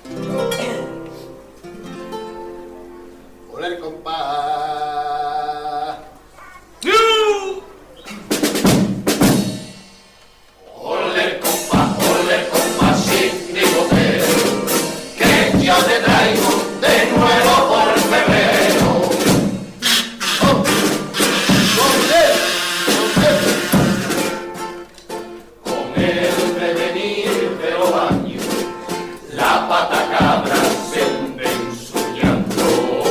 Oler, compás. Oler, compás, sin bigotero, que yo te traigo de nuevo por febrero. Con el prevenir de los baños, la pata cabra se hunde en su llanto.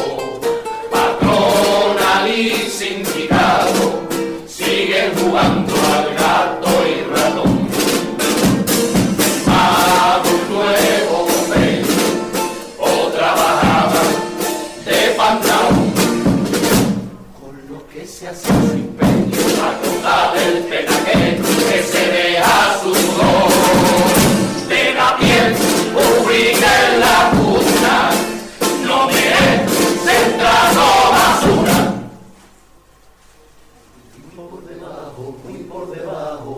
Patronal y sindicato siguen jugando al gato y ratón. Hago un nuevo convenio o trabajaba de pantalón. Con lo que se hace su empeño a contar el penaquero que se deja su sudor. De la piel pública en la punta, no me es centrado basura. Muy por debajo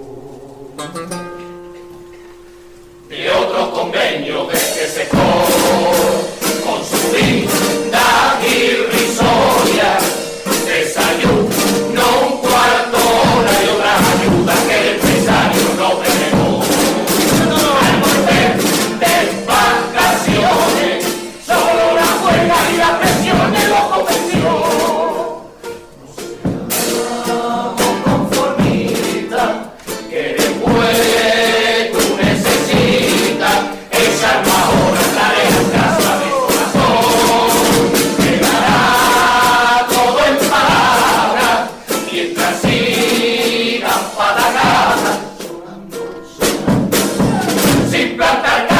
de otro convenio de que se con su vida irrisoria. Desayuno un cuarto hora y otra ayuda que el empresario no tenemos. Al volver de vacaciones, solo la huelga y la presión de los convenciones. Que después tú necesitas echar más horas, tareas, casa de corazón. Quedará todo en palabras mientras sigan patagadas, sonando, sin plantar